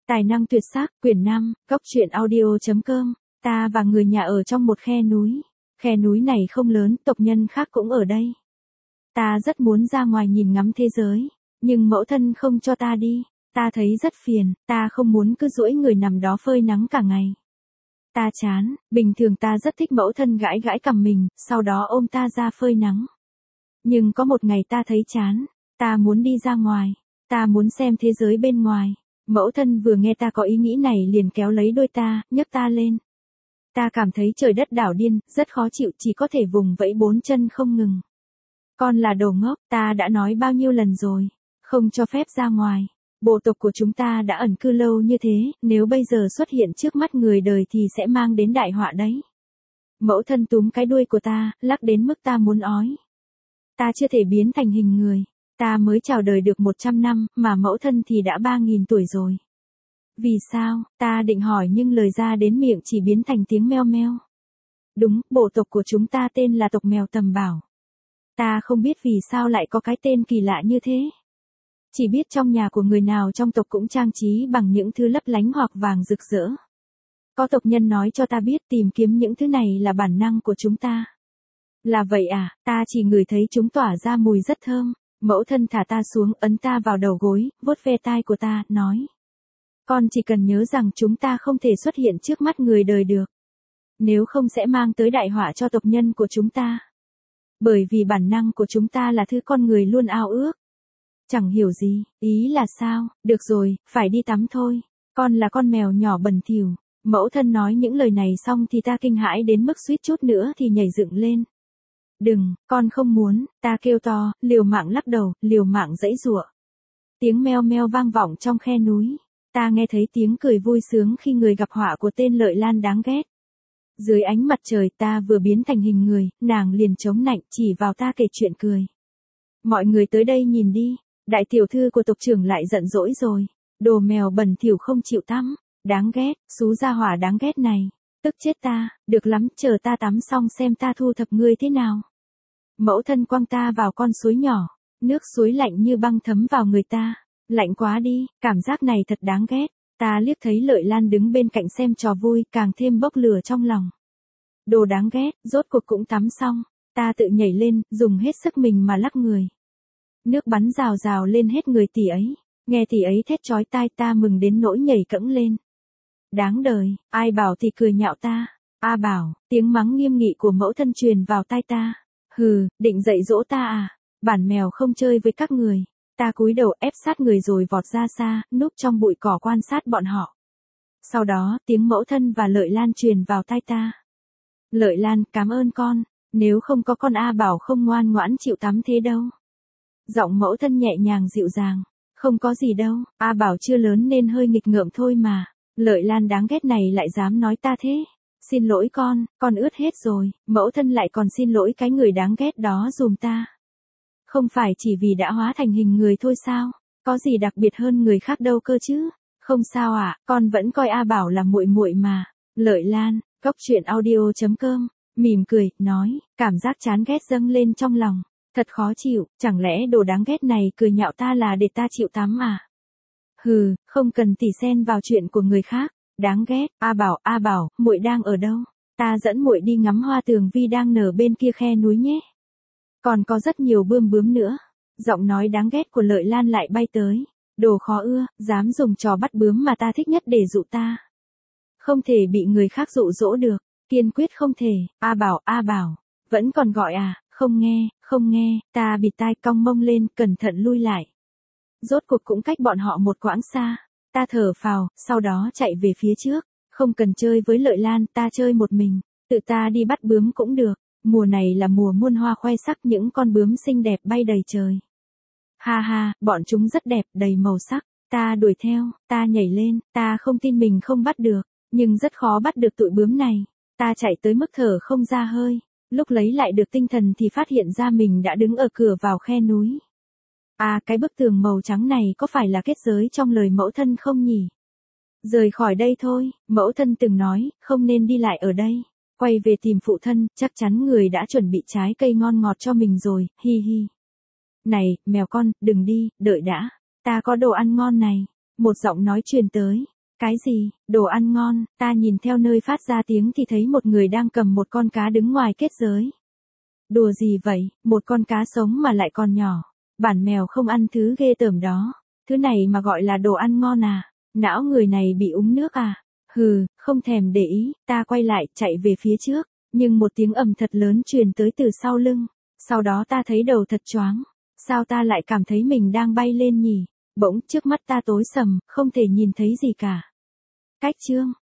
Tài năng tuyệt sắc, quyển 5, góc truyện audio.com. Ta và người nhà ở trong một khe núi. Khe núi này không lớn, tộc nhân khác cũng ở đây. Ta rất muốn ra ngoài nhìn ngắm thế giới, nhưng mẫu thân không cho ta đi. Ta thấy rất phiền, ta không muốn cứ duỗi người nằm đó phơi nắng cả ngày. Ta chán, bình thường ta rất thích mẫu thân gãi gãi cằm mình, sau đó ôm ta ra phơi nắng. Nhưng có một ngày ta thấy chán, ta muốn đi ra ngoài, ta muốn xem thế giới bên ngoài. Mẫu thân vừa nghe ta có ý nghĩ này liền kéo lấy đôi ta, nhấc ta lên. Ta cảm thấy trời đất đảo điên, rất khó chịu, chỉ có thể vùng vẫy bốn chân không ngừng. Con là đồ ngốc, ta đã nói bao nhiêu lần rồi, không cho phép ra ngoài. Bộ tộc của chúng ta đã ẩn cư lâu như thế, nếu bây giờ xuất hiện trước mắt người đời thì sẽ mang đến đại họa đấy. Mẫu thân túm cái đuôi của ta, lắc đến mức ta muốn ói. Ta chưa thể biến thành hình người. Ta mới chào đời được 100 năm, mà mẫu thân thì đã 3.000 tuổi rồi. Vì sao, ta định hỏi nhưng lời ra đến miệng chỉ biến thành tiếng meo meo. Đúng, bộ tộc của chúng ta tên là tộc mèo Tầm Bảo. Ta không biết vì sao lại có cái tên kỳ lạ như thế. Chỉ biết trong nhà của người nào trong tộc cũng trang trí bằng những thứ lấp lánh hoặc vàng rực rỡ. Có tộc nhân nói cho ta biết tìm kiếm những thứ này là bản năng của chúng ta. Là vậy à, ta chỉ ngửi thấy chúng tỏa ra mùi rất thơm. Mẫu thân thả ta xuống, ấn ta vào đầu gối, vuốt ve tai của ta, nói. Con chỉ cần nhớ rằng chúng ta không thể xuất hiện trước mắt người đời được. Nếu không sẽ mang tới đại họa cho tộc nhân của chúng ta. Bởi vì bản năng của chúng ta là thứ con người luôn ao ước. Chẳng hiểu gì, ý là sao, được rồi, phải đi tắm thôi. Con là con mèo nhỏ bẩn thỉu. Mẫu thân nói những lời này xong thì ta kinh hãi đến mức suýt chút nữa thì nhảy dựng lên. Đừng, con không muốn, ta kêu to, liều mạng lắc đầu, liều mạng giãy giụa. Tiếng meo meo vang vọng trong khe núi. Ta nghe thấy tiếng cười vui sướng khi người gặp họa của tên Lợi Lan đáng ghét. Dưới ánh mặt trời ta vừa biến thành hình người, nàng liền chống nạnh chỉ vào ta kể chuyện cười. Mọi người tới đây nhìn đi, đại tiểu thư của tộc trưởng lại giận dỗi rồi. Đồ mèo bẩn thỉu không chịu tắm, đáng ghét, xú gia hỏa đáng ghét này. Tức chết ta, được lắm, chờ ta tắm xong xem ta thu thập ngươi thế nào. Mẫu thân quăng ta vào con suối nhỏ, nước suối lạnh như băng thấm vào người ta. Lạnh quá đi, cảm giác này thật đáng ghét. Ta liếc thấy Lợi Lan đứng bên cạnh xem trò vui, càng thêm bốc lửa trong lòng. Đồ đáng ghét, rốt cuộc cũng tắm xong. Ta tự nhảy lên, dùng hết sức mình mà lắc người. Nước bắn rào rào lên hết người tỷ ấy. Nghe tỷ ấy thét chói tai, ta mừng đến nỗi nhảy cẫng lên. Đáng đời, ai bảo thì cười nhạo ta. A Bảo, tiếng mắng nghiêm nghị của mẫu thân truyền vào tai ta. Hừ, định dạy dỗ ta à? Bản mèo không chơi với các người. Ta cúi đầu ép sát người rồi vọt ra xa, núp trong bụi cỏ quan sát bọn họ. Sau đó, tiếng mẫu thân và Lợi Lan truyền vào tai ta. Lợi Lan, cảm ơn con. Nếu không có con A Bảo không ngoan ngoãn chịu tắm thế đâu. Giọng mẫu thân nhẹ nhàng dịu dàng. Không có gì đâu, A Bảo chưa lớn nên hơi nghịch ngợm thôi mà. Lợi Lan đáng ghét này lại dám nói ta thế. Xin lỗi con ướt hết rồi, mẫu thân lại còn xin lỗi cái người đáng ghét đó dùm ta. Không phải chỉ vì đã hóa thành hình người thôi sao, có gì đặc biệt hơn người khác đâu cơ chứ. Không sao ạ, con vẫn coi A Bảo là muội muội mà. Lợi Lan, góc truyện audio.com, mỉm cười, nói, cảm giác chán ghét dâng lên trong lòng. Thật khó chịu, chẳng lẽ đồ đáng ghét này cười nhạo ta là để ta chịu tắm à? Hừ, không cần tỉ xen vào chuyện của người khác. Đáng ghét, A Bảo, muội đang ở đâu? Ta dẫn muội đi ngắm hoa tường vi đang nở bên kia khe núi nhé. Còn có rất nhiều bươm bướm nữa. Giọng nói đáng ghét của Lợi Lan lại bay tới. Đồ khó ưa, dám dùng trò bắt bướm mà ta thích nhất để dụ ta. Không thể bị người khác dụ dỗ được, kiên quyết không thể. A Bảo, vẫn còn gọi à? Không nghe, ta bịt tai cong mông lên, cẩn thận lui lại. Rốt cuộc cũng cách bọn họ một quãng xa. Ta thở phào, sau đó chạy về phía trước. Không cần chơi với Lợi Lan, ta chơi một mình. Tự ta đi bắt bướm cũng được. Mùa này là mùa muôn hoa khoe sắc, những con bướm xinh đẹp bay đầy trời. Ha ha, bọn chúng rất đẹp, đầy màu sắc. Ta đuổi theo, ta nhảy lên, ta không tin mình không bắt được. Nhưng rất khó bắt được tụi bướm này. Ta chạy tới mức thở không ra hơi. Lúc lấy lại được tinh thần thì phát hiện ra mình đã đứng ở cửa vào khe núi. À, cái bức tường màu trắng này có phải là kết giới trong lời mẫu thân không nhỉ? Rời khỏi đây thôi, mẫu thân từng nói, không nên đi lại ở đây. Quay về tìm phụ thân, chắc chắn người đã chuẩn bị trái cây ngon ngọt cho mình rồi, hi hi. Này, mèo con, đừng đi, đợi đã. Ta có đồ ăn ngon này. Một giọng nói truyền tới. Cái gì, đồ ăn ngon, ta nhìn theo nơi phát ra tiếng thì thấy một người đang cầm một con cá đứng ngoài kết giới. Đùa gì vậy, một con cá sống mà lại còn nhỏ. Bản mèo không ăn thứ ghê tởm đó. Thứ này mà gọi là đồ ăn ngon à? Não người này bị uống nước à? Hừ, không thèm để ý, ta quay lại, chạy về phía trước. Nhưng một tiếng ầm thật lớn truyền tới từ sau lưng. Sau đó ta thấy đầu thật choáng. Sao ta lại cảm thấy mình đang bay lên nhỉ? Bỗng trước mắt ta tối sầm, không thể nhìn thấy gì cả. Cách chương